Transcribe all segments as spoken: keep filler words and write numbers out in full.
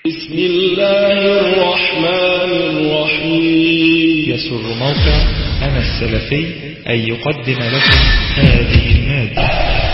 بسم الله الرحمن الرحيم. يسر موقع أنا السلفي أن يقدم لكم هذه المادة.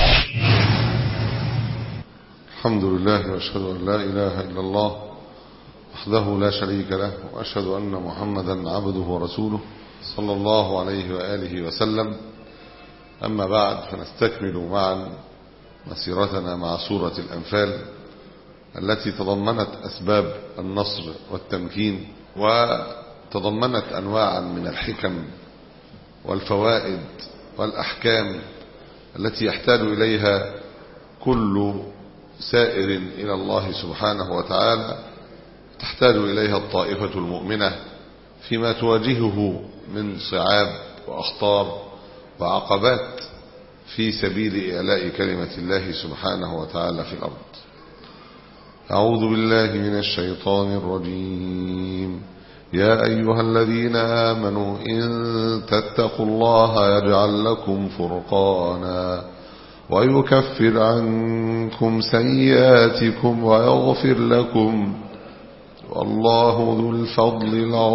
الحمد لله وأشهد أن لا إله إلا الله وحده لا شريك له، وأشهد أن محمدا عبده ورسوله صلى الله عليه وآله وسلم. أما بعد، فنستكمل معا مسيرتنا مع سورة الأنفال التي تضمنت أسباب النصر والتمكين، وتضمنت أنواعا من الحكم والفوائد والأحكام التي يحتاج إليها كل سائر إلى الله سبحانه وتعالى، تحتاج إليها الطائفة المؤمنة فيما تواجهه من صعاب وأخطار وعقبات في سبيل إعلاء كلمة الله سبحانه وتعالى في الأرض. أعوذ بالله من الشيطان الرجيم. يا أيها الذين آمنوا إن تتقوا الله يجعل لكم فرقانا ويكفر عنكم سيئاتكم ويغفر لكم، والله ذو الفضل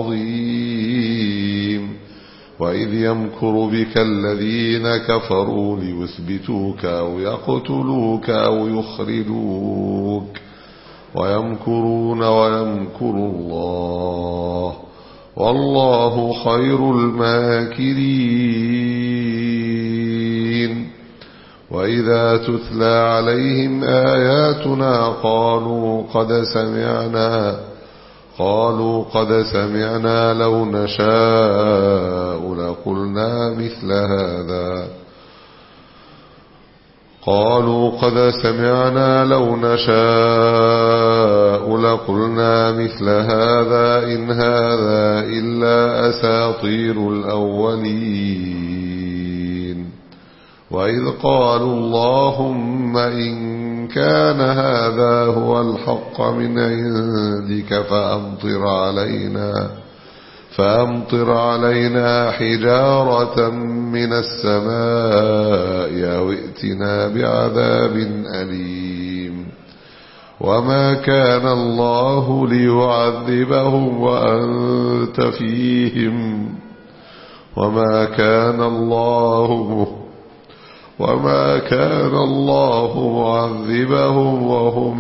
العظيم. وإذ يمكر بك الذين كفروا ليثبتوك أو يقتلوك أو يخرجوك ويمكرون ويمكر الله والله خير الماكرين. وإذا تتلى عليهم آياتنا قالوا قد سمعنا قالوا قد سمعنا لو نشاء لقلنا مثل هذا قالوا قد سمعنا لو نشاء لقلنا مثل هذا إن هذا إلا أساطير الأولين. وإذ قالوا اللهم إن كان هذا هو الحق من عندك فأمطر علينا فأمطر علينا حجارة من السماء أو ائتنا بعذاب أليم. وما كان الله ليعذبهم وأنت فيهم وما كان الله وما كان الله معذبهم وهم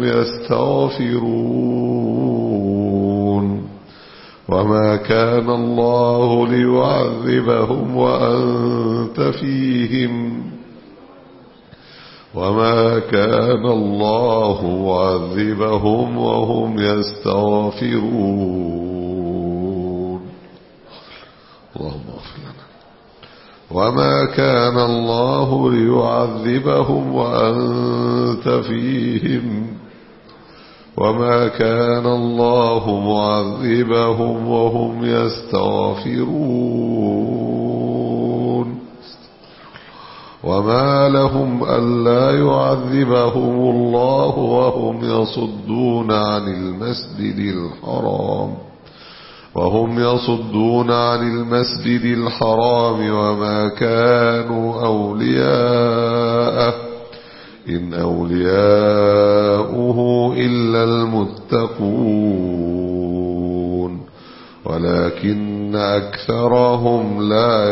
يستغفرون. وما كان الله ليعذبهم وأنت فيهم وما كان الله معذبهم وهم يستغفرون. اللهم اغفر لنا. وما كان الله ليعذبهم وأنت فيهم وما كان الله معذبهم وهم يستغفرون. وما لهم ألا يعذبهم الله وهم يصدون عن المسجد الحرام وهم يصدون عن المسجد الحرام وما كانوا أولياءه إن أولياؤه إلا المتقون ولكن أكثرهم لا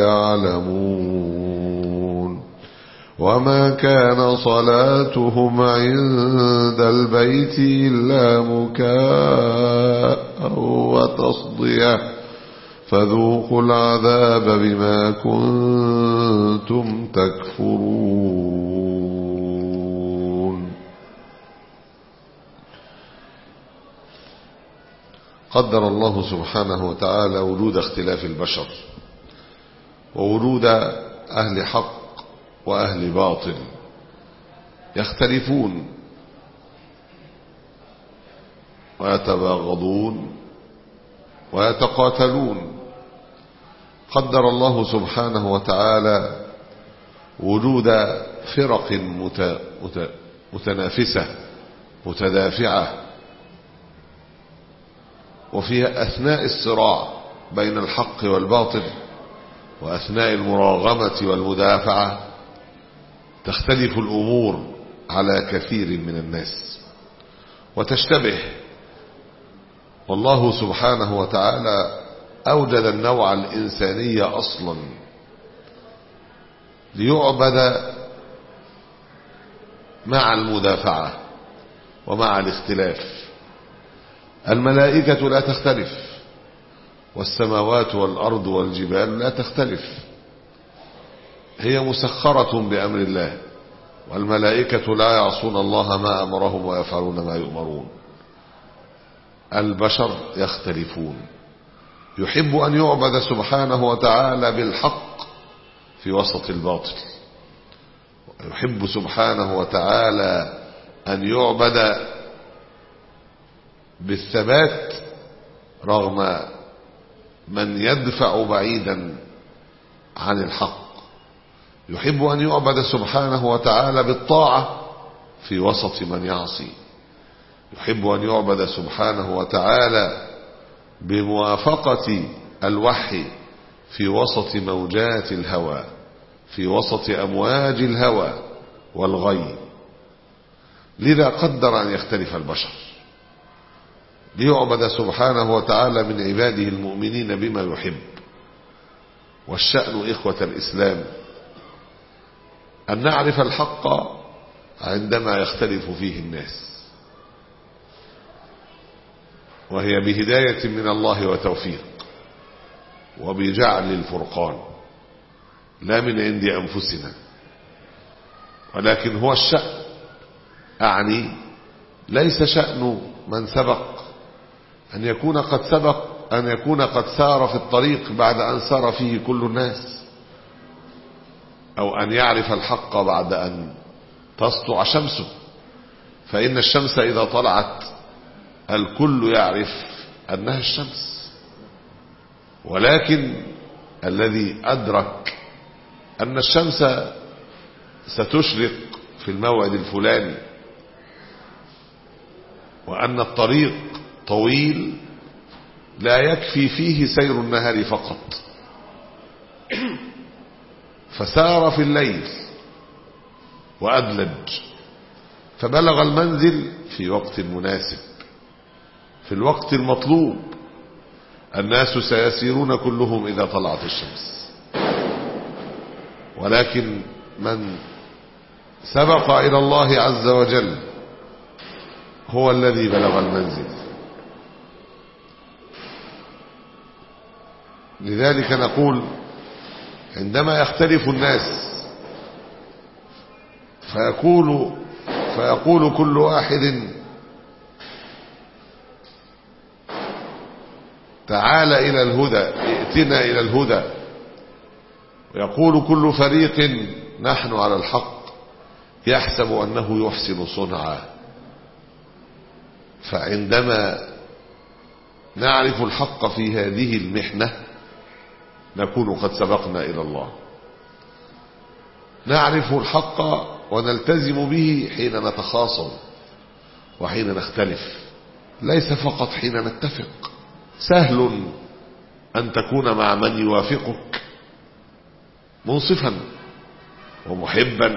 يعلمون. وما كان صلاتهم عند البيت إلا مكاء وتصدية فذوقوا العذاب بما كنتم تكفرون. قدر الله سبحانه وتعالى وجود اختلاف البشر ووجود أهل حق وأهل باطل يختلفون ويتباغضون ويتقاتلون. قدر الله سبحانه وتعالى وجود فرق مت... مت... متنافسة متدافعة، وفي أثناء الصراع بين الحق والباطل وأثناء المراغمة والمدافعة تختلف الأمور على كثير من الناس وتشتبه والله سبحانه وتعالى أوجد النوع الإنساني أصلا ليعبد مع المدافعة ومع الاختلاف. الملائكة لا تختلف، والسماوات والأرض والجبال لا تختلف، هي مسخرة بأمر الله، والملائكة لا يعصون الله ما أمرهم ويفعلون ما يؤمرون. البشر يختلفون. يحب أن يعبد سبحانه وتعالى بالحق في وسط الباطل، يحب سبحانه وتعالى أن يعبد بالثبات رغم من يدفع بعيدا عن الحق. يحب أن يعبد سبحانه وتعالى بالطاعة في وسط من يعصي. يحب أن يعبد سبحانه وتعالى بموافقة الوحي في وسط موجات الهوى، في وسط أمواج الهوى والغي. لذا قدر أن يختلف البشر ليعبد سبحانه وتعالى من عباده المؤمنين بما يحب. والشأن إخوة الإسلام أن نعرف الحق عندما يختلف فيه الناس، وهي بهداية من الله وتوفيق وبجعل الفرقان، لا من عند أنفسنا، ولكن هو الشأن. أعني ليس شأن من سبق أن يكون قد سبق أن يكون قد سار في الطريق بعد أن سار فيه كل الناس، أو أن يعرف الحق بعد أن تسطع شمسه، فإن الشمس إذا طلعت الكل يعرف أنها الشمس. ولكن الذي أدرك أن الشمس ستشرق في الموعد الفلاني وأن الطريق طويل لا يكفي فيه سير النهار فقط، فسار في الليل وأدلج فبلغ المنزل في وقت مناسب، في الوقت المطلوب. الناس سيسيرون كلهم إذا طلعت الشمس، ولكن من سبق إلى الله عز وجل هو الذي بلغ المنزل. لذلك نقول عندما يختلف الناس فيقول فيقول كل واحد تعال إلى الهدى، ائتنا إلى الهدى، ويقول كل فريق نحن على الحق، يحسب أنه يحسن صنعا. فعندما نعرف الحق في هذه المحنة نكون قد سبقنا إلى الله. نعرف الحق ونلتزم به حين نتخاصم وحين نختلف، ليس فقط حين نتفق. سهل أن تكون مع من يوافقك منصفا ومحبا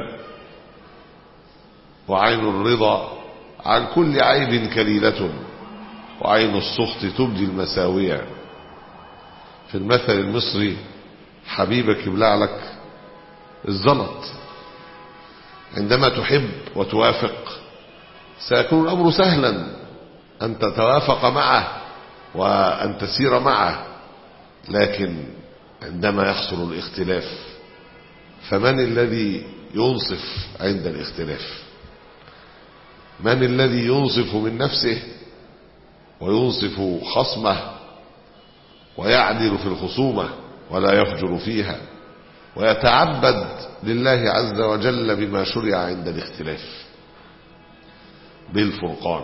وعين الرضا عن كل عيب كليلة، وعين السخط تبدي المساوية. في المثل المصري حبيبك يبلع لك الزلط. عندما تحب وتوافق سيكون الأمر سهلا أن تتوافق معه وأن تسير معه، لكن عندما يحصل الاختلاف فمن الذي ينصف عند الاختلاف؟ من الذي ينصف من نفسه وينصف خصمه ويعدل في الخصومة ولا يفجر فيها ويتعبد لله عز وجل بما شرع عند الاختلاف بالفرقان؟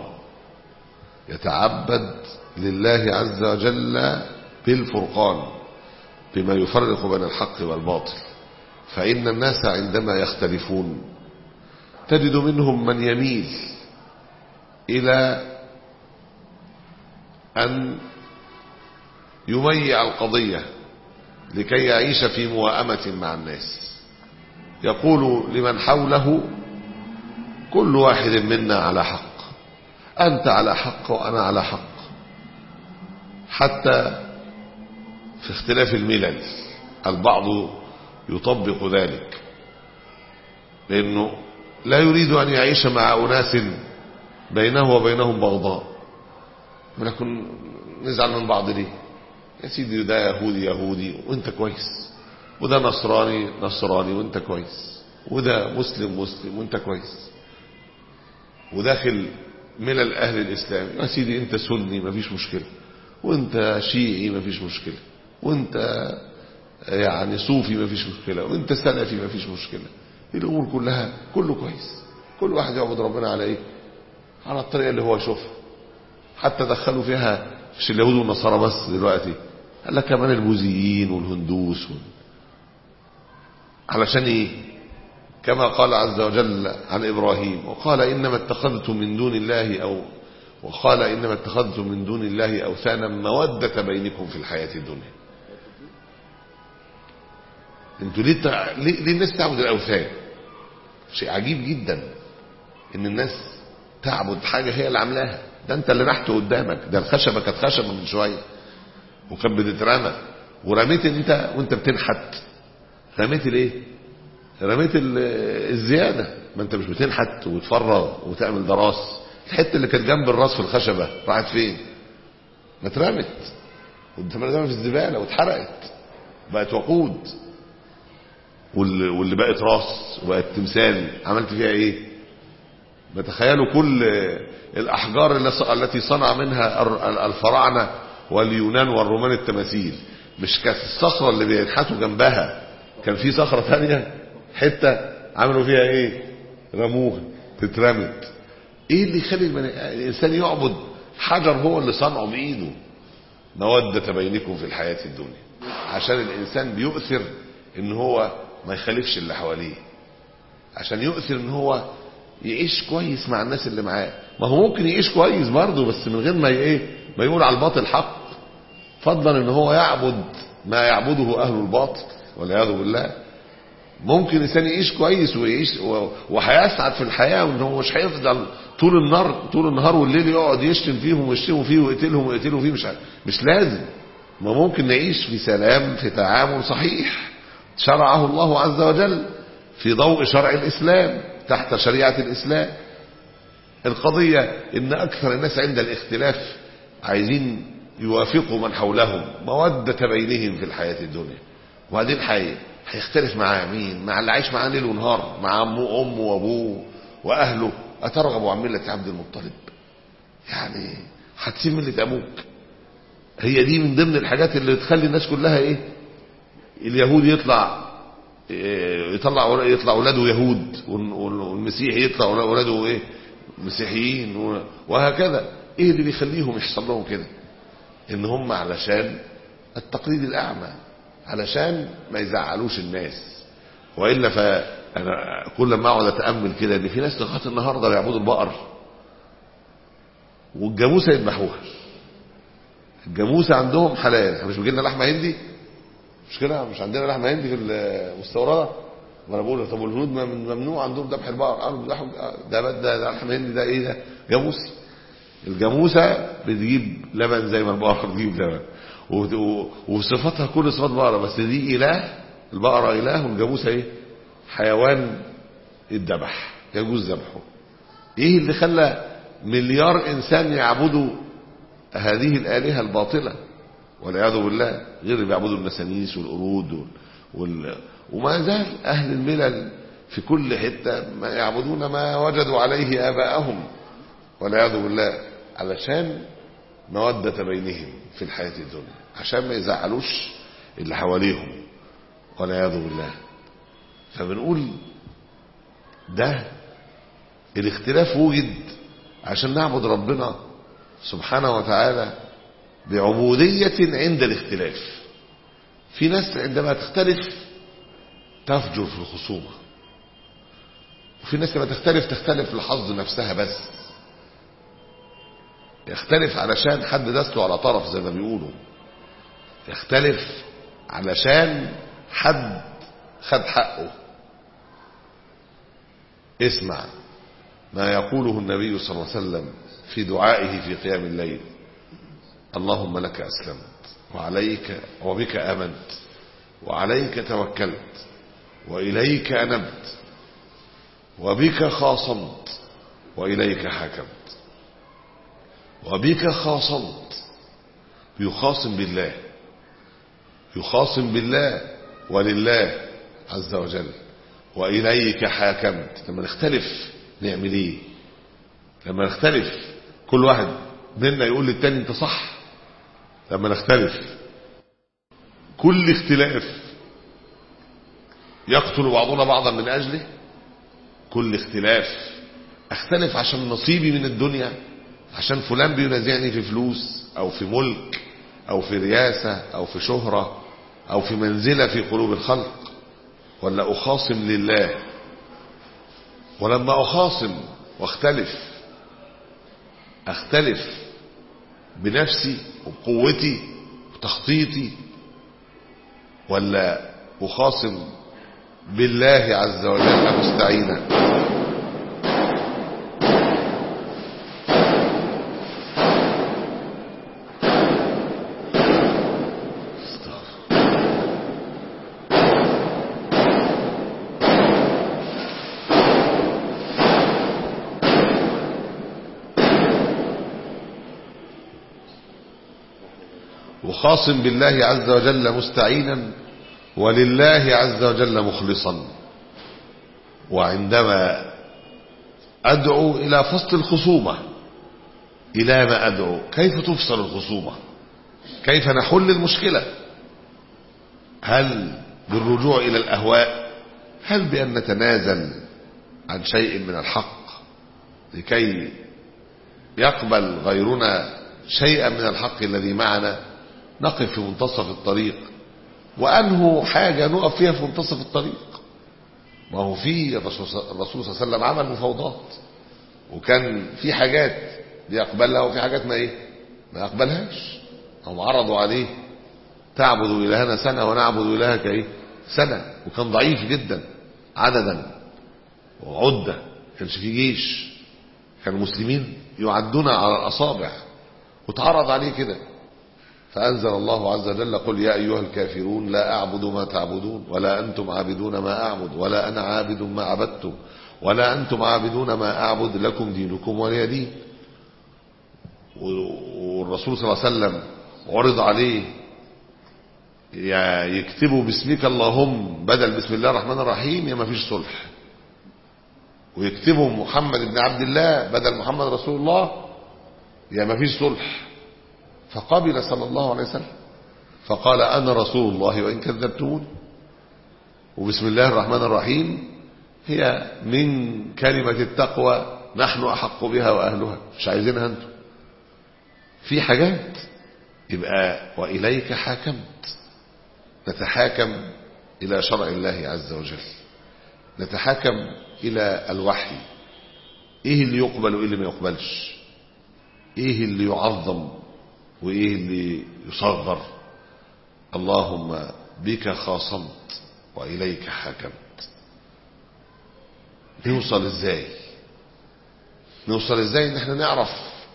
يتعبد لله عز وجل بالفرقان بما يفرق بين الحق والباطل. فإن الناس عندما يختلفون تجد منهم من يميل إلى أن يميع القضية لكي يعيش في موائمة مع الناس. يقول لمن حوله كل واحد منا على حق، أنت على حق وأنا على حق، حتى في اختلاف الملل البعض يطبق ذلك، لأنه لا يريد أن يعيش مع أناس بينه وبينهم بغضاء، ولكن نزعل من بعض ليه؟ يا سيدي ده يهودي يهودي وانت كويس، وده نصراني نصراني وانت كويس، وده مسلم مسلم وانت كويس، وداخل ملل أهل الإسلام يا سيدي انت سني مفيش مشكلة، وانت شيعي مفيش مشكلة، وانت يعني صوفي مفيش مشكلة، وانت سلفي مفيش مشكلة. الأمور كلها كله كويس، كل واحد يعبد ربنا على ايه؟ على الطريقة اللي هو يشوفها. حتى دخلوا فيها مش اليهود والنصارى بس دلوقتي، قال لك كمان البوذيين والهندوس وال... علشان ايه؟ كما قال عز وجل عن إبراهيم وقال إنما اتخذتم من دون الله أو وقال إنما اتخذتم من دون الله أوثانا مودة بينكم في الحياة الدنيا. انتوا ليه, تع... ليه... ليه الناس تعبد الأوثان؟ شيء عجيب جدا ان الناس تعبد حاجة هي اللي عاملاها. ده انت اللي نحته قدامك، ده الخشبة كانت خشبة من شوية وكانت بتترمى، ورميت انت وانت بتنحت، رميت الايه؟ رميت الزيادة. ما انت مش بتنحت وتفرغ وتعمل دراس، الحته اللي كانت جنب الراس في الخشبة راحت فين؟ ما اترمت، وانت مرميها في الزبالة واتحرقت، بقت وقود. واللي بقت راس وبقت تمثال عملت فيها ايه؟ بتخيلوا كل الاحجار التي صنع منها الفراعنه واليونان والرومان التماثيل، مش كانت الصخره اللي بينحتوا جنبها كان في صخره ثانيه حته عملوا فيها ايه؟ رموها تترمت. ايه اللي يخلي الانسان يعبد حجر هو اللي صنعه بايده؟ مودة بينكم في الحياه الدنيا، عشان الانسان بيؤثر ان هو ما يخالفش اللي حواليه، عشان يؤثر ان هو يعيش كويس مع الناس اللي معاه. ما هو ممكن يعيش كويس برضه بس من غير ما ايه ما يقول على الباطل حق، فضلا ان هو يعبد ما يعبده اهل الباطل والعياذ بالله. ممكن انسان يعيش كويس ويعيش وهيسعد في الحياه، وان هو مش هيفضل طول النهار طول النهار والليل يقعد يشتم فيهم ويشتموا فيه ويقتلهم ويقتلوا فيه. مش مش لازم. ما ممكن نعيش في سلام، في تعامل صحيح شرعه الله عز وجل في ضوء شرع الإسلام تحت شريعة الإسلام. القضية إن أكثر الناس عند الاختلاف عايزين يوافقوا من حولهم، مودة بينهم في الحياة الدنيا. وبعدين حي هيختلف مع مين؟ مع اللي عايش معاه ليل ونهار، مع أمه وأمه وأبوه وأهله. أترغب عن ملة عبد المطلب؟ يعني هتسيب ملة أبوك؟ هي دي من ضمن الحاجات اللي تخلي الناس كلها إيه؟ اليهود يطلع يطلع يطلع اولاده يهود، والمسيحي يطلع اولاده ايه؟ مسيحيين، وهكذا. ايه اللي بيخليهم يحصل لهم كده؟ ان هم علشان التقليد الاعمى، علشان ما يزعلوش الناس. والا فانا كل ما اقعد اتامل كده ان في ناس لغايه النهارده بيعبدوا البقر والجاموسه يذبحوها. الجاموسه عندهم حلال، احنا مش بيجي لنا لحمه هندي؟ مش كده؟ مش عندنا لحمه هندي في المستورده؟ ما انا بقول طب والهنود ممنوع عندهم ذبح البقر. ده ده ده لحمه هندي، ده ايه؟ ده جاموسي. الجاموسه بتجيب لبن زي ما البقره بتجيب لبن، وصفاتها كل صفات بقره، بس دي اله، البقره اله والجاموسه ايه؟ حيوان يتذبح، يجوز ذبحه. ايه اللي خلى مليار انسان يعبدوا هذه الالهه الباطله والعياذ بالله، غير اللي بيعبدوا النسانيس والقرود وال... وما زال اهل الملل في كل حته ما يعبدون ما وجدوا عليه اباءهم والعياذ بالله، علشان موده بينهم في الحياه الدنيا، عشان ما يزعلوش اللي حواليهم والعياذ بالله. فبنقول ده الاختلاف وجد عشان نعبد ربنا سبحانه وتعالى بعبودية عند الاختلاف. في ناس عندما تختلف تفجر في الخصومة، وفي ناس لما تختلف تختلف لحظ نفسها بس، يختلف علشان حد دسله على طرف زي ما بيقولوا، يختلف علشان حد خد حقه. اسمع ما يقوله النبي صلى الله عليه وسلم في دعائه في قيام الليل: اللهم لك أسلمت وعليك وبك آمنت وعليك توكلت وإليك أنبت وبك خاصمت وإليك حكمت. وبك خاصمت، يخاصم بالله، يخاصم بالله ولله عز وجل. وإليك حاكمت، لما نختلف نعمل ايه؟ لما نختلف كل واحد منا يقول للتاني انت صح. لما نختلف كل اختلاف يقتل بعضنا بعضا من أجله. كل اختلاف اختلف عشان نصيبي من الدنيا، عشان فلان بينازعني في فلوس او في ملك او في رياسة او في شهرة او في منزلة في قلوب الخلق، ولا اخاصم لله؟ ولما اخاصم واختلف اختلف بنفسي وبقوتي وتخطيطي، ولا اخاصم بالله عز وجل مستعينا؟ وخاصم بالله عز وجل مستعينا ولله عز وجل مخلصا. وعندما أدعو إلى فصل الخصومة، إلى ما أدعو؟ كيف تفصل الخصومة؟ كيف نحل المشكلة؟ هل بالرجوع إلى الأهواء؟ هل بأن نتنازل عن شيء من الحق لكي يقبل غيرنا شيئا من الحق الذي معنا؟ نقف في منتصف الطريق، وأنه حاجة نقف فيها في منتصف الطريق. ما هو في الرسول صلى الله عليه وسلم عمل مفاوضات، وكان في حاجات بيقبلها وفي حاجات ما ايه ما يقبلهاش. هم عرضوا عليه تعبد إلهنا سنة ونعبد إلهك ايه سنة، وكان ضعيف جدا عددا وعدة، كانش في جيش، كان المسلمين يعدون على الأصابع، وتعرض عليه كده. فأنزل الله عز وجل قل يا أيها الكافرون لا أعبد ما تعبدون ولا أنتم عابدون ما أعبد ولا أنا عابد ما عبدتم ولا أنتم عابدون ما أعبد لكم دينكم ولي دين. والرسول صلى الله عليه وسلم عرض عليه يا يكتبوا باسمك اللهم بدل بسم الله الرحمن الرحيم يا ما فيش صلح، ويكتبوا محمد بن عبد الله بدل محمد رسول الله يا ما فيش صلح. فقبل صلى الله عليه وسلم فقال أنا رسول الله وإن كذبتموني. وبسم الله الرحمن الرحيم هي من كلمة التقوى نحن أحق بها وأهلها، مش عايزينها أنتم. في حاجات يبقى وإليك حاكمت، نتحاكم إلى شرع الله عز وجل، نتحاكم إلى الوحي. إيه اللي يقبل وإيه اللي ما يقبلش، إيه اللي يعظم وإيه اللي يصغر. اللهم بك خاصمت وإليك حكمت. نوصل إزاي؟ نوصل إزاي إن احنا نعرف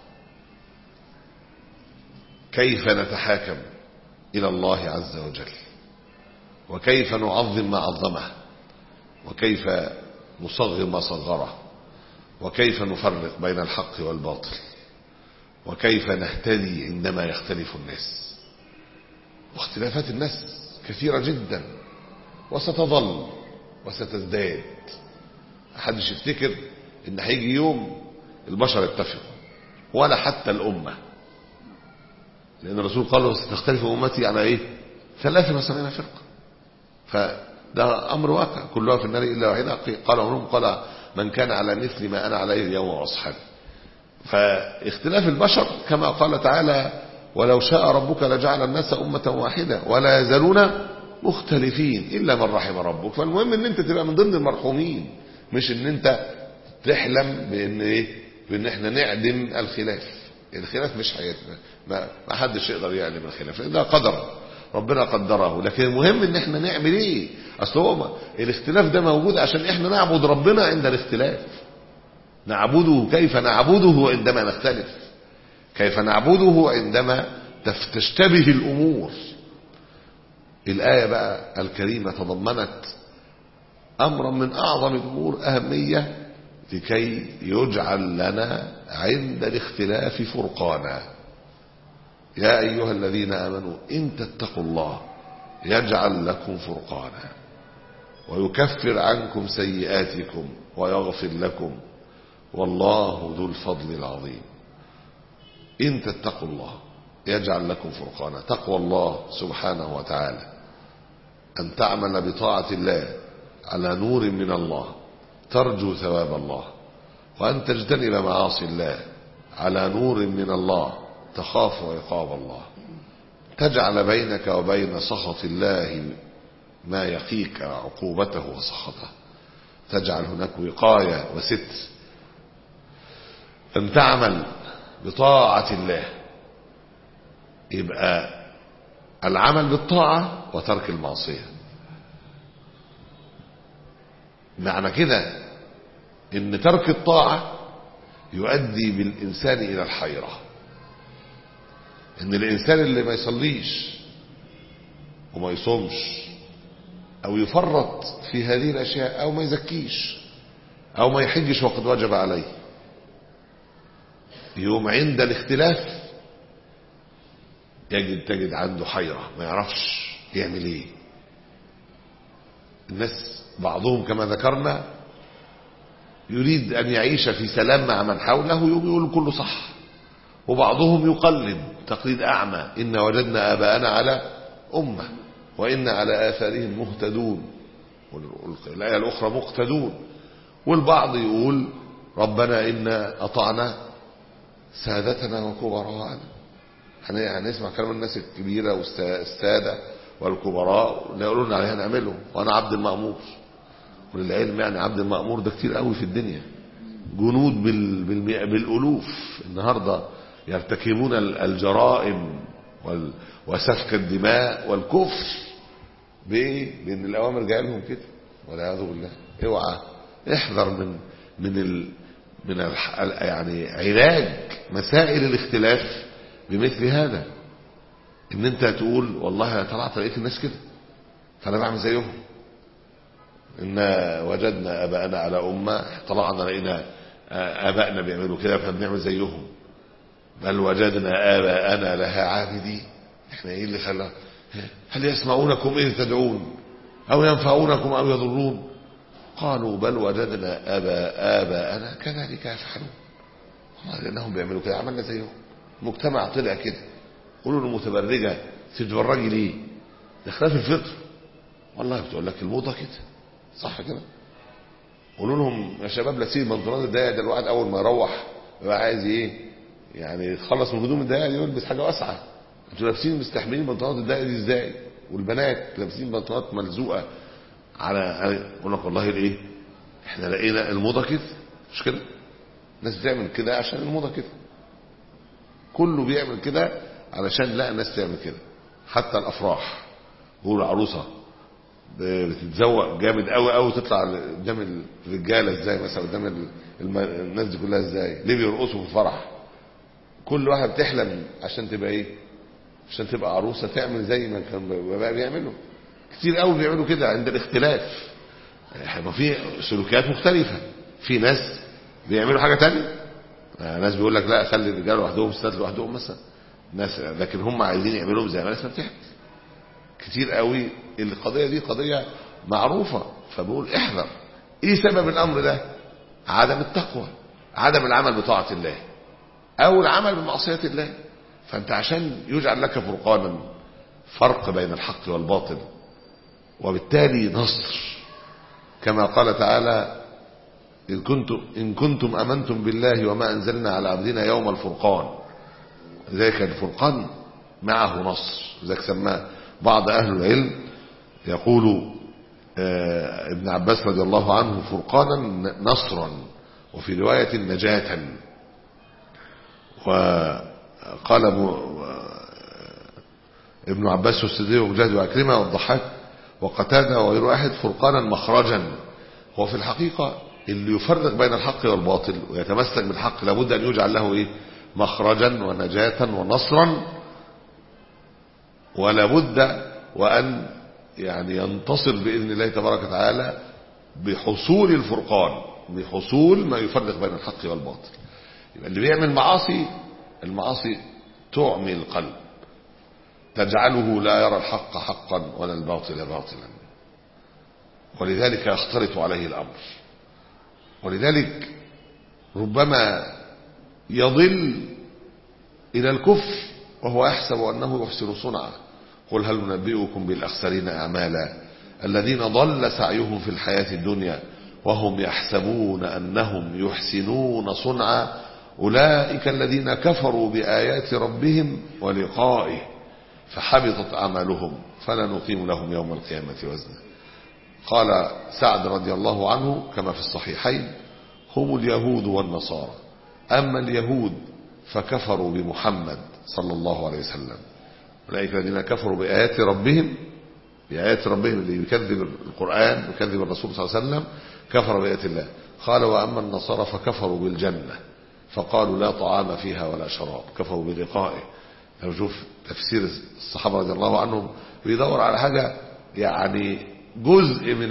كيف نتحاكم إلى الله عز وجل، وكيف نعظم ما عظمه، وكيف نصغر ما صغره، وكيف نفرق بين الحق والباطل، وكيف نهتدي عندما يختلف الناس. واختلافات الناس كثيرة جدا وستظل وستزداد. محدش يفتكر ان هيجي يوم البشر يتفقوا، ولا حتى الأمة، لأن الرسول قال ستختلف أمتي على ايه ثلاثة وسبعين فرقة. فده أمر واقع، كلها في النار إلا واحدة. قال عمرهم قال من كان على مثل ما أنا عليه اليوم وأصحابي. فاختلاف البشر كما قال تعالى ولو شاء ربك لجعل الناس أمة واحدة ولا يزالون مختلفين إلا من رحم ربك. فالمهم ان انت تبقى من ضمن المرحومين، مش ان انت تحلم بان ايه بان احنا نعدم الخلاف. الخلاف مش حياتنا، ما, ما حدش يقدر يعدم الخلاف، ده قدر ربنا قدره. لكن المهم ان احنا نعمل ايه. اصل هو الاختلاف ده موجود عشان احنا نعبد ربنا عند الاختلاف. نعبده كيف نعبده عندما نختلف، كيف نعبده عندما تشتبه الأمور. الآية بقى الكريمة تضمنت أمرا من أعظم الأمور أهمية لكي يجعل لنا عند الاختلاف فرقانا. يا أيها الذين آمنوا إن تتقوا الله يجعل لكم فرقانا ويكفر عنكم سيئاتكم ويغفر لكم والله ذو الفضل العظيم. إن تتقوا الله يجعل لكم فرقانا. تقوى الله سبحانه وتعالى أن تعمل بطاعة الله على نور من الله ترجو ثواب الله، وأن تجتنب معاصي الله على نور من الله تخاف عقاب الله، تجعل بينك وبين سخط الله ما يقيك عقوبته وسخطه، تجعل هناك وقاية وستر. أن تعمل بطاعة الله، يبقى العمل بالطاعة وترك المعصية. معنى كده ان ترك الطاعة يؤدي بالإنسان إلى الحيرة، ان الإنسان اللي ما يصليش وما يصومش او يفرط في هذه الأشياء او ما يزكيش او ما يحجش وقد وجب عليه، يوم عند الاختلاف يجد تجد عنده حيرة، ما يعرفش يعمل ايه. الناس بعضهم كما ذكرنا يريد أن يعيش في سلام مع من حوله يقول كله صح، وبعضهم يقلد تقليد أعمى، إن وجدنا آباءنا على أمة وإن على آثارهم مهتدون، والآية الأخرى مقتدون. والبعض يقول ربنا إنا أطعنا سادتنا وكبراءنا، هنسمع كلام الناس الكبيرة والسادة والكبراء يقولون عليها نعمله، وأنا عبد المأمور. وللعلم يعني عبد المأمور ده كتير قوي في الدنيا، جنود بال... بال... بالألوف النهاردة يرتكبون الجرائم وال... وسفك الدماء والكفر بإيه؟ بأن الأوامر جايه لهم كده، والعياذ بالله. اوعى احذر من من ال... من ال... يعني علاج مسائل الاختلاف بمثل هذا، ان انت تقول والله طلعت لقيت الناس كده فانا بعمل زيهم، ان وجدنا اباءنا على امه، طلعنا لقينا ابائنا بيعملوا كده فبنعمل زيهم، بل وجدنا اباءنا لها عابدين. احنا ايه اللي خلى هل يسمعونكم اذ تدعون او ينفعونكم او يضرون؟ قالوا بل وجدنا اباء اباءنا كذلك يفعلون. والله لانهم بيعملوا كده عملنا زيهم. المجتمع طلع كده. قولوا للمتبرجه تتبرجي ليه؟ ده خلاف الفطر. والله بتقول لك الموضه كده، صح كده؟ قولوا لهم يا شباب لابسين بنطلونات الضيقه، ده الواحد اول ما يروح يبقى عايز ايه؟ يعني يتخلص من هدوم الضيقه دي ويلبس حاجه واسعه. انتوا لابسين مستحملين بنطلونات الضيقه دي ازاي؟ والبنات لابسين بنطلونات ملزوقه على يقول لك والله الايه؟ احنا لقينا الموضه كده، مش كده؟ الناس بتعمل كده عشان الموضه كده. كله بيعمل كده علشان لا الناس تعمل كده. حتى الافراح بيقولوا العروسه بتتزوق جامد قوي قوي تطلع قدام الرجاله ازاي، مثلا قدام الناس دي كلها ازاي، ليه بيرقصوا في الفرح؟ كل واحد بتحلم عشان تبقى ايه؟ عشان تبقى عروسه تعمل زي ما كانوا بقى بيعملوا. كتير قوي بيعملوا كده عند الاختلاف. هيبقى في سلوكيات مختلفه، في ناس بيعملوا حاجه تانية، ناس بيقول لك لا خلي الرجال لوحدهم الستات لوحدهم مثلا، ناس لكن هم عايزين يعملوا زي ما الناس بتعمل. كتير قوي القضيه دي قضيه معروفه. فبقول احذر. ايه سبب الامر ده؟ عدم التقوى، عدم العمل بطاعه الله او العمل بمعصيه الله. فانت عشان يجعل لك فرقانا، فرق بين الحق والباطل، وبالتالي نصر، كما قال تعالى إن كنتم, إن كنتم أمنتم بالله وما أنزلنا على عبدنا يوم الفرقان. ذلك الفرقان معه نصر، ذلك سماه بعض أهل العلم يقول ابن عباس رضي الله عنه فرقانا نصرا، وفي رواية نجاة. وقال ابن عباس والسدي ومجاهد وعكرمة والضحاك وقتادة وغير واحد فرقانا مخرجا. هو في الحقيقة اللي يفرق بين الحق والباطل ويتمسك بالحق لابد أن يجعل له إيه؟ مخرجا ونجاة ونصرا ولا بد وأن يعني ينتصر بإذن الله تبارك وتعالى بحصول الفرقان، بحصول ما يفرق بين الحق والباطل. يبقى اللي بيعمل معاصي، المعاصي تعمي القلب، تجعله لا يرى الحق حقا ولا الباطل باطلا، ولذلك يختلط عليه الأمر. ولذلك ربما يضل إلى الكفر وهو يحسب أنه يحسن صنعا. قل هل ننبئكم بالأخسرين أعمالا الذين ضل سعيهم في الحياة الدنيا وهم يحسبون أنهم يحسنون صنعا أولئك الذين كفروا بآيات ربهم ولقائه فحبطت أعمالهم فلا نقيم لهم يوم القيامة وزنا. قال سعد رضي الله عنه كما في الصحيحين: هم اليهود والنصارى، أما اليهود فكفروا بمحمد صلى الله عليه وسلم، أولئك الذين كفروا بآيات ربهم، بآيات ربهم اللي يكذب القرآن ويكذب الرسول صلى الله عليه وسلم كفر بآيات الله. قال: وأما النصارى فكفروا بالجنة فقالوا لا طعام فيها ولا شراب، كفروا بلقائه. لو شوف تفسير الصحابة رضي الله عنهم بيدور على حاجة يعني جزء من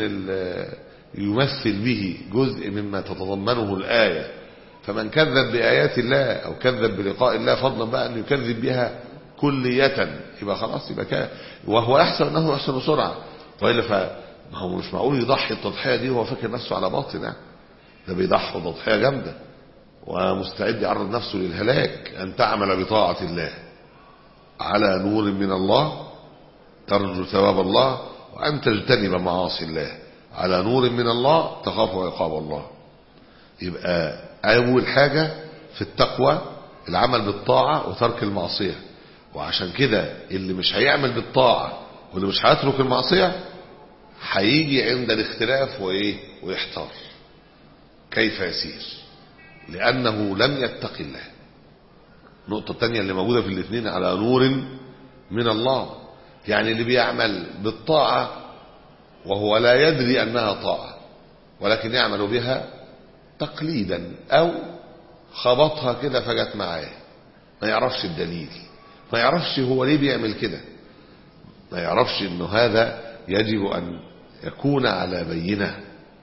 يمثل به جزء مما تتضمنه الآية. فمن كذب بآيات الله أو كذب بلقاء الله فضلا بقى أن يكذب بها كلية يبقى خلاص يبقى كده، وهو يحسب أنه يحسن سرعة. وإلا فما هو مش معقول يضحي التضحية دي وهو فاكر نفسه على باطل. ده بيضحي تضحية جامدة ومستعد يعرض نفسه للهلاك. أن تعمل بطاعة الله على نور من الله ترجو ثواب الله، وأن تجتنب معاصي الله على نور من الله تخاف عقاب الله. يبقى أول حاجة في التقوى العمل بالطاعة وترك المعصية. وعشان كده اللي مش هيعمل بالطاعة واللي مش هيترك المعصية هيجي عند الاختلاف وإيه ويحتار كيف يسير، لأنه لم يتق الله. النقطة الثانية اللي موجودة في الاثنين على نور من الله، يعني اللي بيعمل بالطاعة وهو لا يدري أنها طاعة ولكن يعمل بها تقليدا أو خبطها كده فجت معاه، ما يعرفش الدليل، ما يعرفش هو ليه بيعمل كده، ما يعرفش انه هذا يجب ان يكون على بينة.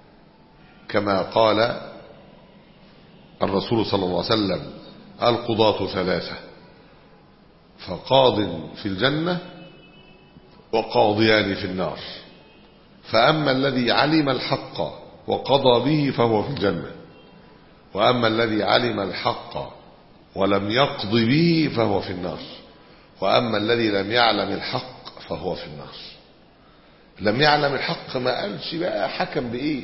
كما قال الرسول صلى الله عليه وسلم: القضاة ثلاثة، فقاض في الجنة وقاضيان في النار، فأما الذي علم الحق وقضى به فهو في الجنة، وأما الذي علم الحق ولم يقض به فهو في النار، وأما الذي لم يعلم الحق فهو في النار. لم يعلم الحق ما قالش بقى حكم بإيه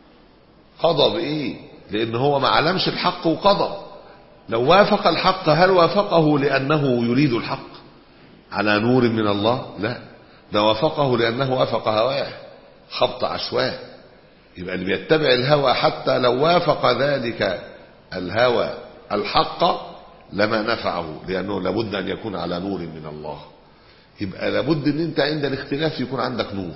قضى بإيه، لأن هو ما علمش الحق وقضى. لو وافق الحق هل وافقه لأنه يريد الحق على نور من الله؟ لا، ده وافقه لأنه وافق هواه خبط عشواء. يبقى اللي بيتبع الهوى حتى لو وافق ذلك الهوى الحق لما نفعه، لأنه لابد أن يكون على نور من الله. يبقى لابد أن أنت عند الاختلاف يكون عندك نور،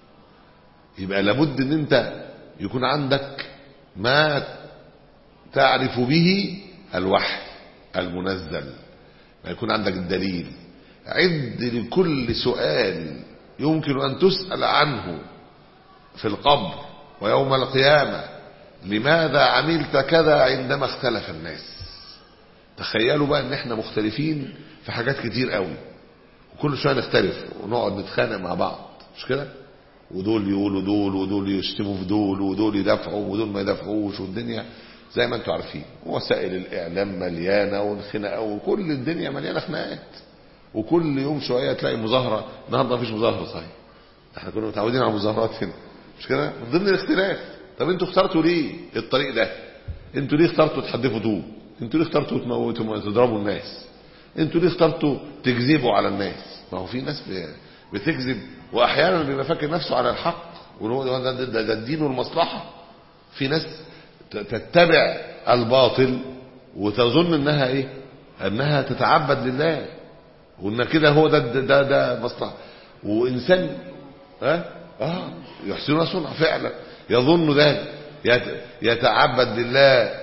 يبقى لابد أن أنت يكون عندك ما تعرف به الوحي المنزل، ما يكون عندك الدليل. عد لكل سؤال يمكن أن تسأل عنه في القبر ويوم القيامة: لماذا عملت كذا عندما اختلف الناس؟ تخيلوا بقى ان احنا مختلفين في حاجات كتير قوي، وكل شويه نختلف ونقعد نتخانق مع بعض، مش كده؟ ودول يقولوا دول ودول يشتموا في دول ودول يدافعوا ودول ما يدافعوش، والدنيا زي ما انتم عارفين وسائل الاعلام مليانه والخناقه، وكل الدنيا مليانه خناقات، وكل يوم شويه تلاقي مظاهره. النهارده مفيش مظاهره صحيح، احنا كنا متعودين على مظاهرات هنا، مش كده؟ من ضمن الاختلاف. طب انتوا اخترتوا ليه الطريق ده؟ انتوا ليه اخترتوا تحدفوا طوب؟ انتوا ليه اخترتوا تموتوا وتضربوا الناس؟ انتوا ليه اخترتوا تكذبوا على الناس؟ ما هو في ناس بتكذب واحيانا بيبقى فاكر نفسه على الحق وهو ده, ده, ده, ده الدين والمصلحه. في ناس تتبع الباطل وتظن انها ايه؟ انها تتعبد لله، وان كده هو ده ده ده, ده مصلحه. وانسان ها اه يحسنون صنع فعلا يظن ذلك، يتعبد لله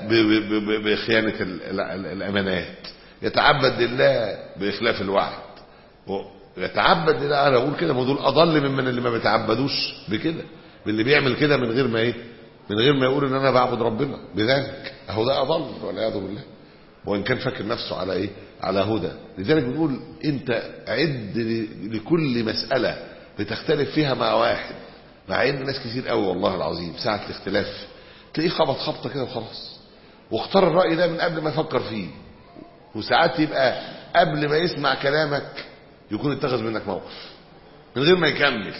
بخيانة الأمانات، يتعبد لله بإخلاف الوعد. يتعبد لا انا اقول كده، ما دول اضل ممن اللي ما بيتعبدوش بكده، باللي بيعمل كده من غير ما ايه من غير ما يقول ان انا بعبد ربنا بذلك، اهو ده اضل والعياذ بالله، وان كان فاكر نفسه على ايه على هدى. لذلك بنقول انت عد لكل مسألة بتختلف فيها مع واحد، مع ان ناس كتير قوي والله العظيم ساعة الاختلاف تلاقيه خبط خبطة كده وخلاص، واختار الرأي ده من قبل ما يفكر فيه، وساعات يبقى قبل ما يسمع كلامك يكون اتخذ منك موقف من غير ما يكمل.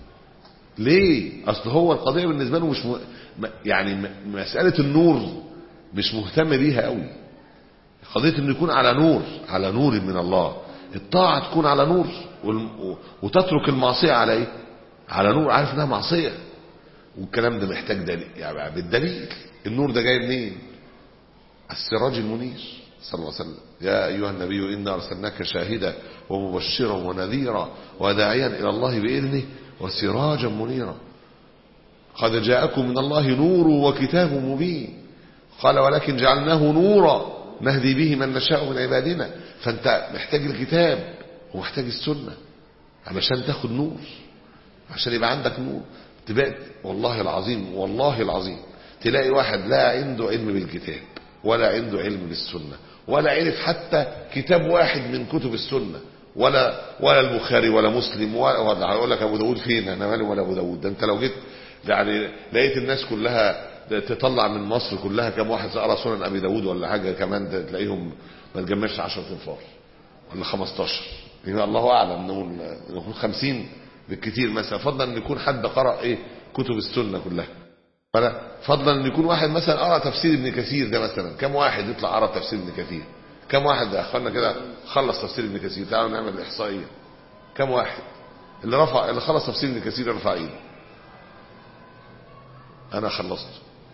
ليه؟ اصل هو القضية بالنسبة له مش م... يعني مسألة النور مش مهتم بيها قوي، قضية انه يكون على نور على نور من الله، الطاعة تكون على نور وتترك المعصية على ايه على نور، عارف انها معصية، والكلام ده محتاج دليل، يعني بالدليل. النور ده جاي منين؟ السراج المنير صلى الله عليه وسلم، يا ايها النبي انا ارسلناك شاهدا ومبشرا ونذيرا وداعيا الى الله باذنه وسراجا منيرا، قد جاءكم من الله نور وكتاب مبين، قال ولكن جعلناه نورا نهدي به من نشاء من عبادنا. فانت محتاج الكتاب ومحتاج السنة علشان تاخد نور، عشان يبقى عندك نور. تبقى والله العظيم والله العظيم تلاقي واحد لا عنده علم بالكتاب ولا عنده علم بالسنة، ولا عرف حتى كتاب واحد من كتب السنة، ولا ولا البخاري ولا مسلم، ولا هيقول لك ابو داود فين، انا مالي ولا ابو داود. ده انت لو جيت يعني لقيت الناس كلها تطلع من مصر كلها كم واحد قرا سنن ابي داود ولا حاجه كمان، تلاقيهم ما تجمعش عشرة انفار ولا خمستاشر، يعني الله اعلم، نقول نقول خمسين بالكثير مثلا، فضلا ان يكون حد قرأ ايه كتب السنه كلها، فضلا ان يكون واحد مثلا قرأ تفسير ابن كثير ده مثلا، كم واحد يطلع قرأ تفسير ابن كثير؟ كم واحد ده اخوانا كده خلص تفسير ابن كثير؟ تعالوا نعمل الاحصائيه، كم واحد اللي رفع اللي خلص تفسير ابن كثير يرفع ايده؟ انا خلصت.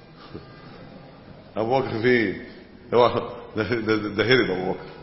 ابو بكر فين؟ هو ده, ده, ده هرب ابو بكر.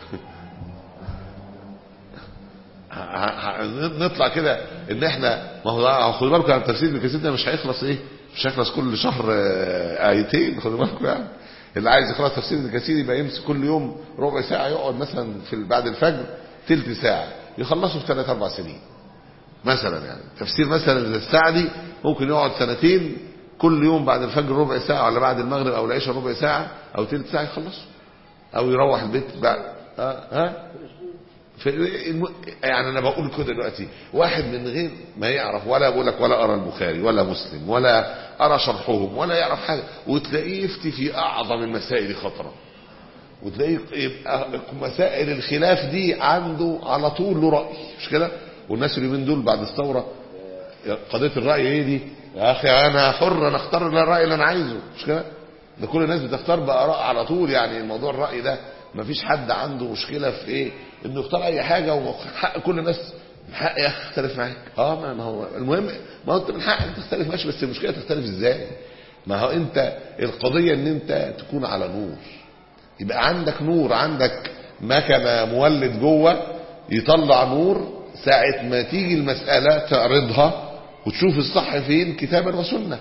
نطلع كده ان احنا ما هو خدوا بالكم على تفسير ابن كثير ده مش هيخلص ايه مش هيخلص كل شهر ايتين، خدوا بالكم يعني. اللي عايز يخلص تفسير ابن كثير يبقى يمسك كل يوم ربع ساعه، يقعد مثلا في بعد الفجر ثلث ساعه يخلصه في ثلاث اربع سنين مثلا. يعني تفسير مثلا زي السعدي ممكن يقعد سنتين كل يوم بعد الفجر ربع ساعه، ولا بعد المغرب او العشاء ربع ساعه او ثلث ساعه يخلصه، او يروح البيت بعد ها ها في الم... يعني انا بقول كده دلوقتي واحد من غير ما يعرف ولا بقول لك ولا ارى البخاري ولا مسلم ولا ارى شرحهم ولا يعرف حاجه، وتلاقيه يفتي في اعظم المسائل خطرا، وتلاقيه يبقى مسائل الخلاف دي عنده على طول له راي، مش كده؟ والناس اليومين دول بعد الثوره قضيه الراي ايه دي؟ يا اخي انا حر، انا اختار الراي اللي انا عايزه، مش كده؟ ده كل الناس بتختار باراء على طول. يعني موضوع الراي ده ما فيش حد عنده مشكله في ايه انه يختار اي حاجه، وحق كل الناس حق يا اخي اختلف معاك. اه ما هو المهم ما هو انت من حقك تختلف ماشي، بس المشكله تختلف ازاي؟ ما هو انت القضيه ان انت تكون على نور، يبقى عندك نور، عندك مكنه مولد جوه يطلع نور، ساعه ما تيجي المساله تعرضها وتشوف الصح فين كتابا وسنه،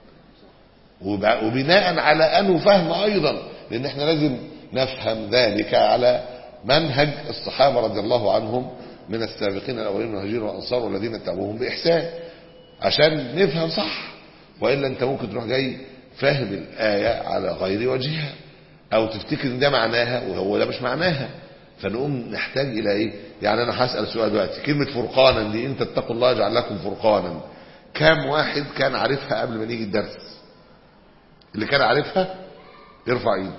وبناء على انه فهم ايضا، لان احنا لازم نفهم ذلك على منهج الصحابه رضي الله عنهم من السابقين الاولين المهاجرين والانصار والذين اتبعوهم باحسان، عشان نفهم صح. والا انت ممكن تروح جاي فاهم الايه على غير وجهها، او تفتكر ان ده معناها وهو ده مش معناها، فنقوم نحتاج الى ايه؟ يعني انا هسال سؤال دلوقتي، كلمه فرقانا دي انت اتقوا الله يجعل لكم فرقانا، كام واحد كان عارفها قبل ما نيجي الدرس؟ اللي كان عارفها يرفع ايده.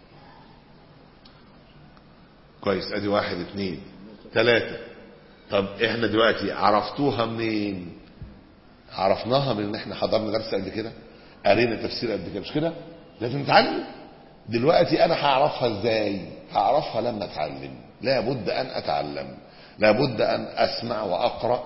كويس، ادي واحد اثنين ثلاثة. طب احنا دلوقتي عرفتوها منين؟ عرفناها من ان احنا حضرنا درس قد كده، قرينا تفسير قد كده، مش كده؟ لازم نتعلم. دلوقتي انا هعرفها ازاي؟ هعرفها لما اتعلم، لابد ان اتعلم، لابد ان اسمع واقرأ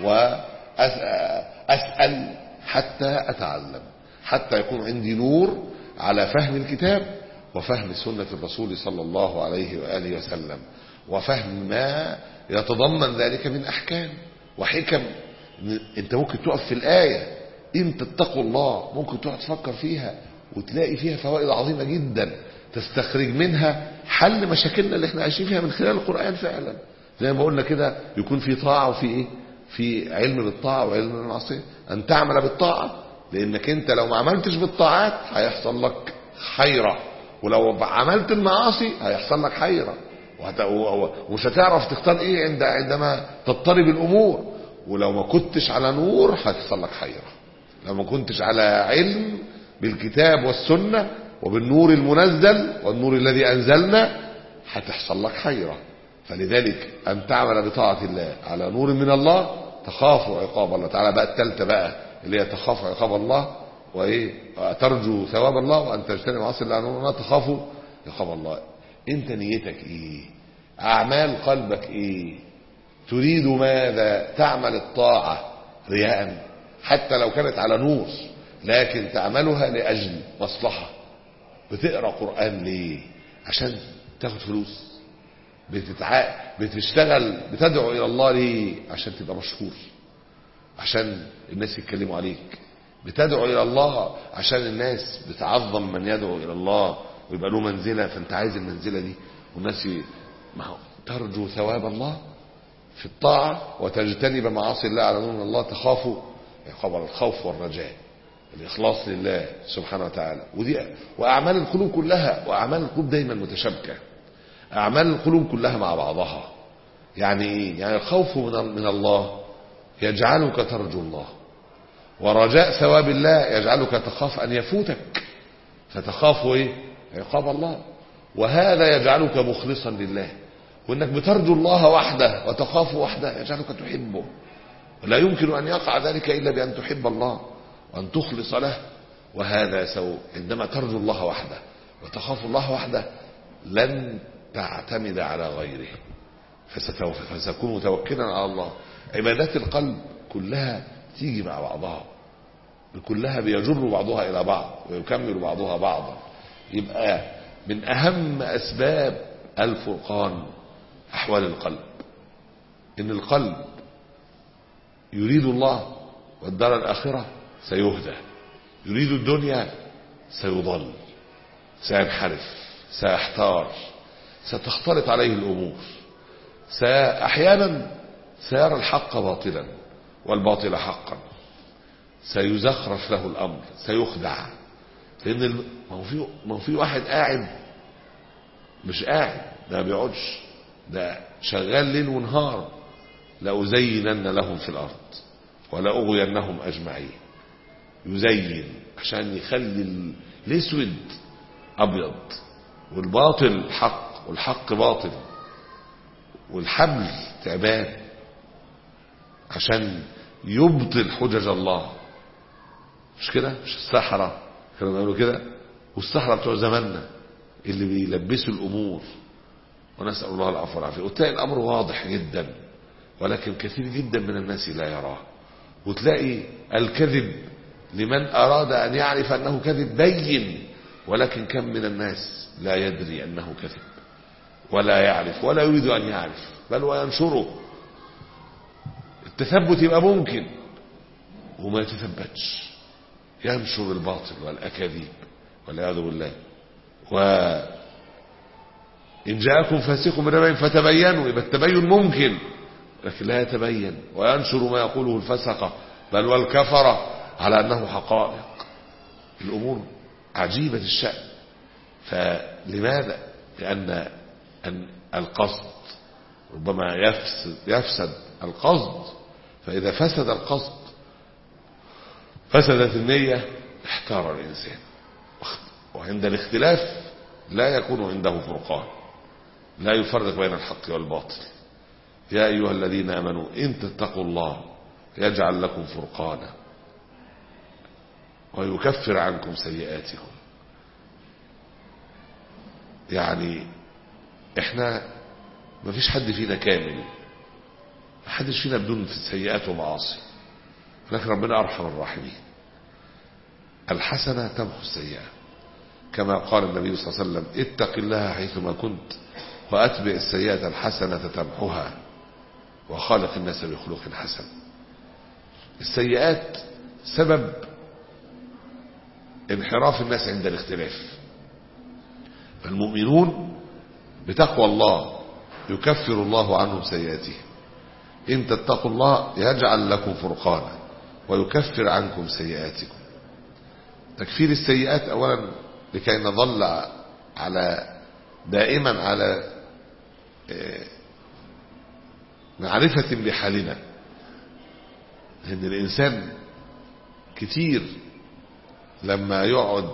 واسأل حتى اتعلم، حتى يكون عندي نور على فهم الكتاب وفهم سنة الرسول صلى الله عليه وآله وسلم، وفهم ما يتضمن ذلك من أحكام وحكم. انت ممكن تقف في الآية انت اتقوا الله، ممكن تقعد تفكر فيها وتلاقي فيها فوائد عظيمة جدا تستخرج منها حل مشاكلنا اللي احنا عايشين فيها من خلال القرآن فعلا. زي ما قلنا كده يكون في طاعة وفي ايه، في علم بالطاعة وعلم بالمعصية. ان تعمل بالطاعة لانك انت لو ما عملتش بالطاعات هيحصل لك حيرة، ولو عملت المعاصي هيحصل لك حيرة، ومش هتعرف تختار ايه عند عندما تضطرب الامور. ولو ما كنتش على نور هيحصل لك حيرة، لو ما كنتش على علم بالكتاب والسنة وبالنور المنزل والنور الذي انزلنا هتحصل لك حيرة. فلذلك ان تعمل بطاعة الله على نور من الله تخاف عقاب الله تعالى. بقى الثالثه بقى اللي هي تخاف عقاب الله وايه، ترجو ثواب الله، وان تجتنب معاصي الله عنه تخاف عقاب الله. انت نيتك ايه؟ اعمال قلبك ايه؟ تريد ماذا؟ تعمل الطاعة رياء حتى لو كانت على نور، لكن تعملها لأجل مصلحة. بتقرأ قرآن ليه؟ عشان تاخد فلوس. بتتع... بتشتغل بتدعو إلى الله ليه؟ عشان تبقى مشهور، عشان الناس يتكلموا عليك. بتدعو إلى الله عشان الناس بتعظم من يدعو إلى الله ويبقى له منزلة، فأنت عايز المنزلة دي والناس ي... ما هو ترجو ثواب الله في الطاعة وتجتنب معاصي الله على نور من الله تخاف عقاب الخوف والرجاء، الإخلاص لله سبحانه وتعالى. ودي وأعمال القلوب كلها، وأعمال القلوب دايما متشابكة، أعمال القلوب كلها مع بعضها. يعني إيه؟ يعني الخوف من الله يجعلك ترجو الله، ورجاء ثواب الله يجعلك تخاف أن يفوتك فتخاف إيه؟ عقاب الله. وهذا يجعلك مخلصا لله، وإنك بترجو الله وحده وتخاف وحده يجعلك تحبه. ولا يمكن أن يقع ذلك إلا بأن تحب الله وأن تخلص له. وهذا سوء. عندما ترجو الله وحده وتخاف الله وحده لن تعتمد على غيره، فستكون متوكلا على الله. عبادات القلب كلها تيجي مع بعضها، كلها بيجر بعضها إلى بعض ويكمل بعضها بعضا. يبقى من أهم أسباب الفرقان أحوال القلب، إن القلب يريد الله والدار الآخرة سيهدى، يريد الدنيا سيضل، سينحرف، سيحتار، ستختلط عليه الأمور، أحيانا سيرى الحق باطلا والباطل حقا، سيزخرف له الأمر، سيخدع. لأن ما هو في واحد قاعد مش قاعد، ده بيقعدش، ده شغال ليل ونهار. لأزينن لهم في الأرض ولأغوينهم أجمعين. يزين عشان يخلي الاسود أبيض والباطل حق والحق باطل والحبل تعبان، عشان يبطل حجج الله. مش كده؟ مش السحرة كانوا بيقولوا كده؟ والسحرة بتوع زماننا اللي بيلبسوا الأمور، ونسأل الله العفو والعافية. وتلاقي الأمر واضح جدا ولكن كثير جدا من الناس لا يراه. وتلاقي الكذب لمن أراد أن يعرف أنه كذب بين، ولكن كم من الناس لا يدري أنه كذب ولا يعرف ولا يريد أن يعرف، بل وينشره. التثبت يبقى ممكن وما يتثبتش، ينشر الباطل والأكاذيب والعياذ بالله. وإن جاءكم فاسق بنبأ فتبينوا، يبقى التبين ممكن لكن لا يتبين، وينشر ما يقوله الفسقة بل والكفرة على أنه حقائق. الأمور عجيبة الشأن. فلماذا؟ لأن أن القصد ربما يفسد, يفسد القصد، فإذا فسد القصد فسدت النية احتار الإنسان. وعند الاختلاف لا يكون عنده فرقان، لا يفرق بين الحق والباطل. يا أيها الذين آمنوا إن تتقوا الله يجعل لكم فرقانا ويكفر عنكم سيئاتكم. يعني احنا ما فيش حد فينا كامل، ما حدش فينا بدون سيئات ومعاصي، لكن ربنا أرحم الراحمين. الحسنة تمحو السيئة، كما قال النبي صلى الله عليه وسلم اتق الله حيثما كنت وأتبع السيئة الحسنة تمحوها وخالق الناس بخلق حسن. السيئات سبب انحراف الناس عند الاختلاف. فالمؤمنون بتقوى الله يكفر الله عنهم سيئاتهم. إن تتقوا الله يجعل لكم فرقانا ويكفر عنكم سيئاتكم. تكفير السيئات أولا لكي نظل على دائما على معرفة بحالنا. إن الإنسان كتير لما يقعد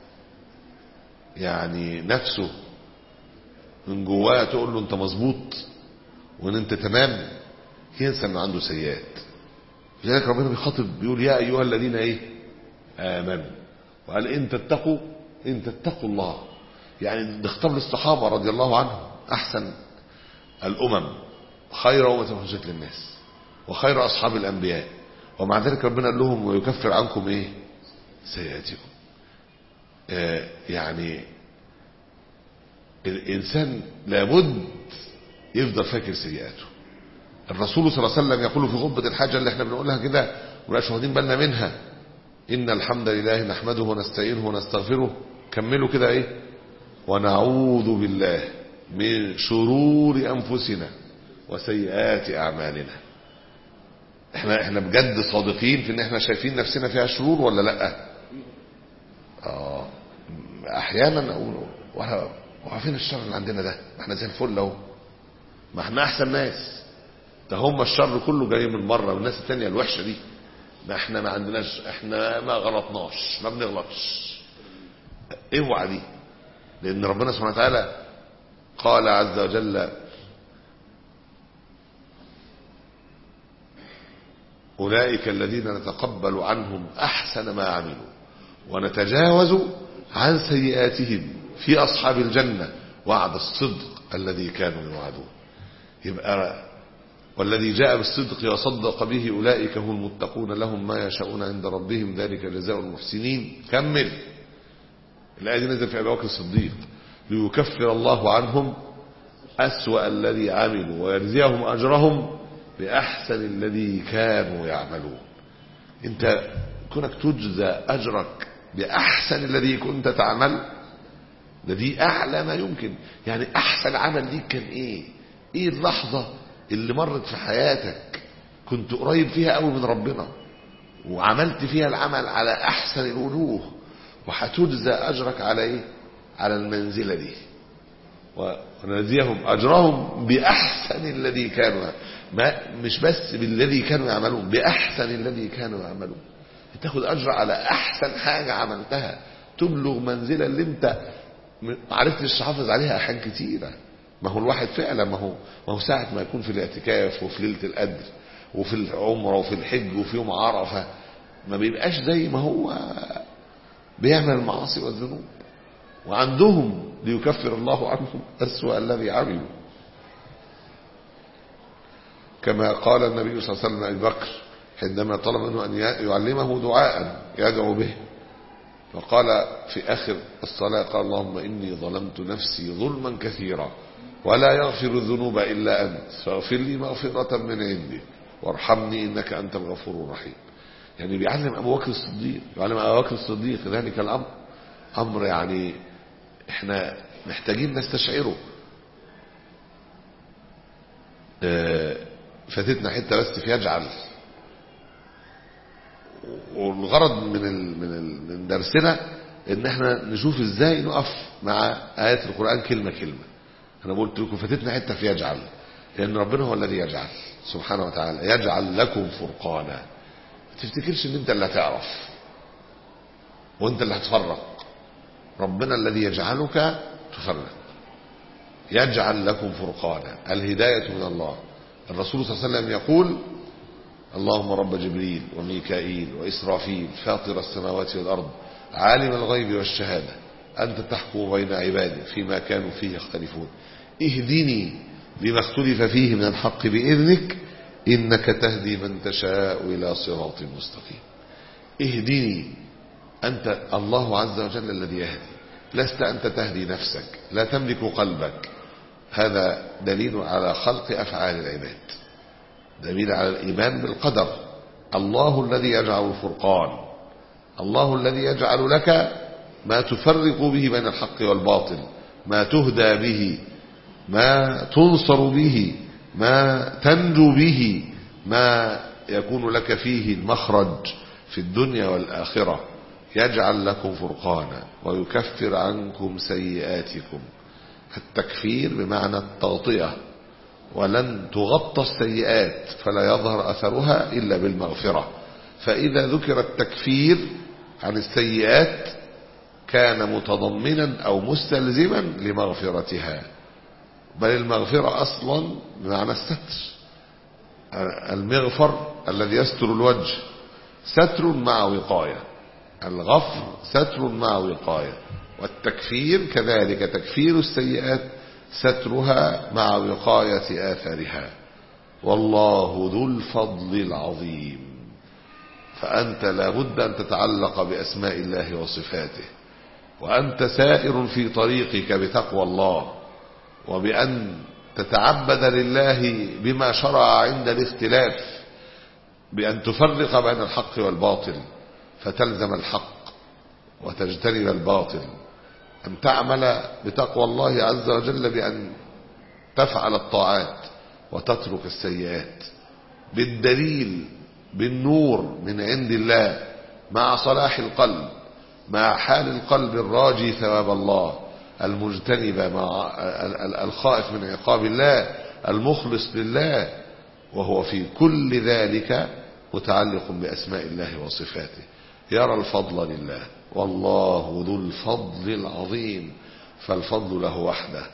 يعني نفسه من جواه تقول له انت مظبوط وان انت تمام، ينسى انه عنده سيئات. لذلك ربنا بيخاطب بيقول يا ايها الذين ايه امنوا، وقال ان تتقوا ان تتقوا الله. يعني بيخطب للصحابه رضي الله عنهم احسن الامم، خير امه اخرجت للناس وخير اصحاب الانبياء، ومع ذلك ربنا قال لهم ويكفر عنكم ايه سيئاتكم. آه يعني الانسان لابد يفضل فاكر سيئاته. الرسول صلى الله عليه وسلم يقول في خطبه الحاجه اللي احنا بنقولها كده ومش واخدين بالنا منها: ان الحمد لله نحمده ونستعينه ونستغفره، كملوا كده ايه، ونعوذ بالله من شرور انفسنا وسيئات اعمالنا. احنا احنا بجد صادقين في ان احنا شايفين نفسنا فيها شرور ولا لا؟ اه احيانا اقول واحنا وعارفين الشر اللي عندنا ده، احنا زي الفل اهو، ما احنا احسن ناس، ده هم الشر كله جاي من بره من الناس التانية الوحشه دي، ما احنا ما عندناش، احنا ما غلطناش ما بنغلطش. اوعى دي، لان ربنا سبحانه وتعالى قال عز وجل: أولئك الذين نتقبل عنهم أحسن ما عملوا ونتجاوز عن سيئاتهم في أصحاب الجنة وعد الصدق الذي كانوا يوعدون. يبقى والذي جاء بالصدق وصدق به أولئك هم المتقون لهم ما يشاءون عند ربهم ذلك جزاء المحسنين. كمل الآية دي نزل في أبي بكر الصديق: ليكفر الله عنهم أسوأ الذي عملوا ويجزيهم أجرهم بأحسن الذي كانوا يعملون. انت كونك تجزى أجرك بأحسن الذي كنت تعمل، ده دي أعلى ما يمكن. يعني أحسن عمل ليك كان إيه؟ إيه اللحظة اللي مرت في حياتك كنت قريب فيها قوي من ربنا وعملت فيها العمل على أحسن الوجوه، وهتجزى أجرك على إيه؟ على المنزلة دي. ونجزيهم أجرهم بأحسن الذي كانوا، ما مش بس بالذي كانوا يعملون، بأحسن الذي كانوا يعملون. تاخد أجر على أحسن حاجة عملتها، تبلغ منزلة اللي انت معرفتش تحافظ عليها أحيان كتيرة. ما هو الواحد فعلا ما هو ما هو ساعة ما يكون في الاعتكاف وفي ليلة القدر وفي العمرة وفي الحج وفي يوم عرفة، ما بيبقاش زي ما هو بيعمل المعاصي والذنوب. وعندهم ليكفر الله عنهم أسوأ الذي عملوا، كما قال النبي صلى الله عليه وسلم لأبي بكر حينما طلب منه أن يعلمه دعاء يدعو به، فقال في آخر الصلاة: قال اللهم إني ظلمت نفسي ظلما كثيرا ولا يغفر الذنوب إلا أنت فاغفر لي مغفرة من عندك وارحمني إنك أنت الغفور الرحيم. يعني بيعلم أبو بكر الصديق، يعلم أبو بكر الصديق ذلك الأمر، أمر يعني احنا محتاجين نستشعره. اه فاتتنا حتة بس في يجعل، والغرض من ال من, ال من درسنا ان احنا نشوف ازاي نقف مع آيات القرآن كلمة كلمة. انا قلت لكم فاتتنا حتة في يجعل، لان ربنا هو الذي يجعل سبحانه وتعالى، يجعل لكم فرقانا. ما تفتكرش ان انت اللي هتعرف وانت اللي هتفرق، ربنا الذي يجعلك تفرق. يجعل لكم فرقانا، الهداية من الله. الرسول صلى الله عليه وسلم يقول: اللهم رب جبريل وميكائيل وإسرافيل فاطر السماوات والأرض عالم الغيب والشهادة أنت تحكم بين عبادك فيما كانوا فيه يختلفون اهدني لما اختلف فيه من الحق بإذنك إنك تهدي من تشاء إلى صراط مستقيم. اهدني، أنت الله عز وجل الذي يهدي، لست أنت تهدي نفسك، لا تملك قلبك. هذا دليل على خلق أفعال العباد، دليل على الإيمان بالقدر. الله الذي يجعل الفرقان، الله الذي يجعل لك ما تفرق به بين الحق والباطل، ما تهدى به ما تنصر به، ما تنجو به، ما يكون لك فيه المخرج في الدنيا والآخرة. يجعل لكم فرقانا ويكفر عنكم سيئاتكم. التكفير بمعنى التغطية، ولن تغطى السيئات فلا يظهر أثرها إلا بالمغفرة. فإذا ذكر التكفير عن السيئات كان متضمنا أو مستلزما لمغفرتها، بل المغفرة أصلا بمعنى الستر. المغفر الذي يستر الوجه ستر مع وقاية، الغفر ستر مع وقاية، والتكفير كذلك تكفير السيئات سترها مع وقاية آثارها. والله ذو الفضل العظيم. فأنت لابد أن تتعلق بأسماء الله وصفاته، وأنت سائر في طريقك بتقوى الله، وبأن تتعبد لله بما شرع عند الاختلاف، بأن تفرق بين الحق والباطل فتلزم الحق وتجتنب الباطل، أن تعمل بتقوى الله عز وجل بأن تفعل الطاعات وتترك السيئات، بالدليل بالنور من عند الله، مع صلاح القلب، مع حال القلب الراجي ثواب الله، المجتنب مع الخائف من عقاب الله، المخلص لله، وهو في كل ذلك متعلق بأسماء الله وصفاته. يرى الفضل لله، والله ذو الفضل العظيم. فالفضل له وحده،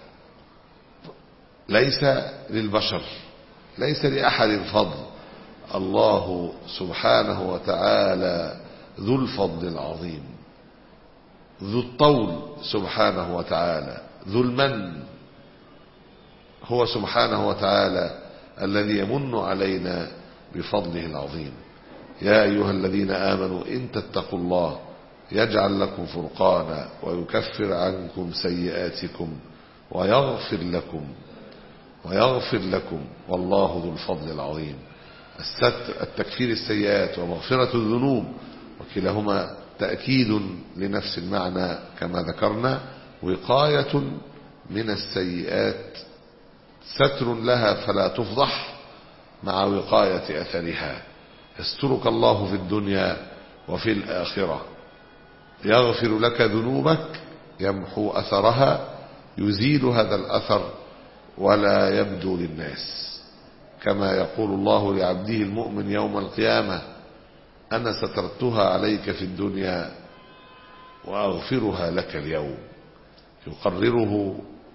ليس للبشر، ليس لأحد فضل. الله سبحانه وتعالى ذو الفضل العظيم، ذو الطول سبحانه وتعالى، ذو المن، هو سبحانه وتعالى الذي يمن علينا بفضله العظيم. يا أيها الذين آمنوا إن تتقوا الله يجعل لكم فرقانا ويكفر عنكم سيئاتكم ويغفر لكم ويغفر لكم والله ذو الفضل العظيم. الستر، التكفير السيئات ومغفرة الذنوب، وكلاهما تأكيد لنفس المعنى كما ذكرنا. وقاية من السيئات ستر لها فلا تفضح مع وقاية أثرها. يسترك الله في الدنيا وفي الآخرة، يغفر لك ذنوبك، يمحو أثرها، يزيل هذا الأثر ولا يبدو للناس، كما يقول الله لعبده المؤمن يوم القيامة: أنا سترتها عليك في الدنيا وأغفرها لك اليوم. يقرره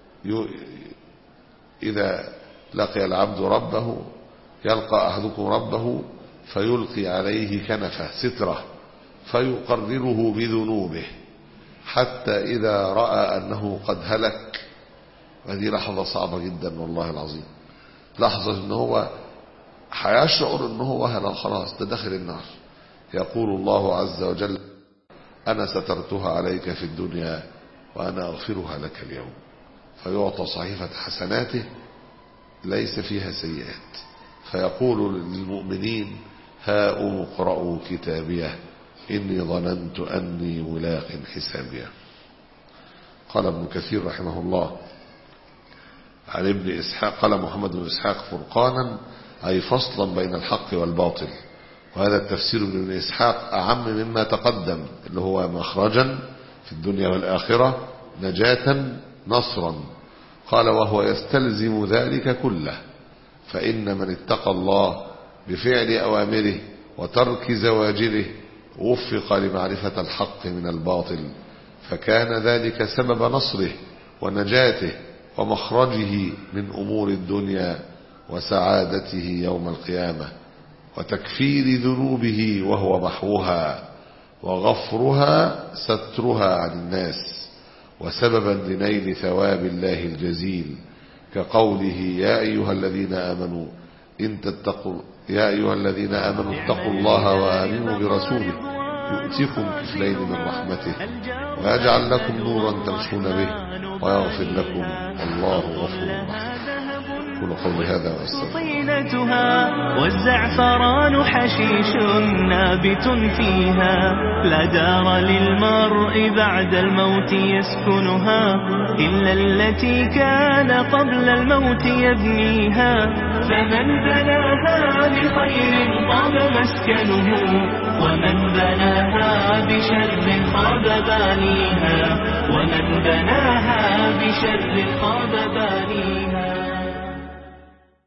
إذا لقي العبد ربه، يلقى أحدكم ربه فيلقي عليه كنفه ستره فيقرره بذنوبه حتى إذا رأى أنه قد هلك. وهذه لحظة صعبة جدا والله العظيم، لحظة أنه هو هيشعر أنه هو هلا خلاص ده داخل النار. يقول الله عز وجل: أنا سترتها عليك في الدنيا وأنا أغفرها لك اليوم. فيعطى صحيفة حسناته ليس فيها سيئات، فيقول للمؤمنين: هاؤم اقرءوا كتابيه إني ظننت أني ملاق حسابيه. قال ابن كثير رحمه الله عن ابن إسحاق، قال محمد بن إسحاق: فرقانا أي فصلا بين الحق والباطل. وهذا التفسير من ابن إسحاق أعم مما تقدم، اللي هو مخرجا في الدنيا والآخرة، نجاة، نصرا. قال: وهو يستلزم ذلك كله، فإن من اتقى الله بفعل أوامره وترك زواجره وفق لمعرفة الحق من الباطل، فكان ذلك سبب نصره ونجاته ومخرجه من أمور الدنيا وسعادته يوم القيامة، وتكفير ذنوبه وهو محوها، وغفرها سترها عن الناس، وسببا لنيل ثواب الله الجزيل، كقوله: يا أيها الذين آمنوا إن تتقوا يا أيها الذين آمنوا اتقوا الله وآمنوا برسوله يؤتكم كفلين من رحمته ويجعل لكم نورا تمشون به ويغفر لكم، الله غفور رحيم. قولوا قولي هذا واستغفر. والزعفران حشيش نابت فيها، لا دار للمرء بعد الموت يسكنها إلا التي كان قبل الموت يبنيها. فمن بناها بخير طاب مسكنه، ومن بناها بشر خاب بانيها، ومن بناها بشر خاب بانيها.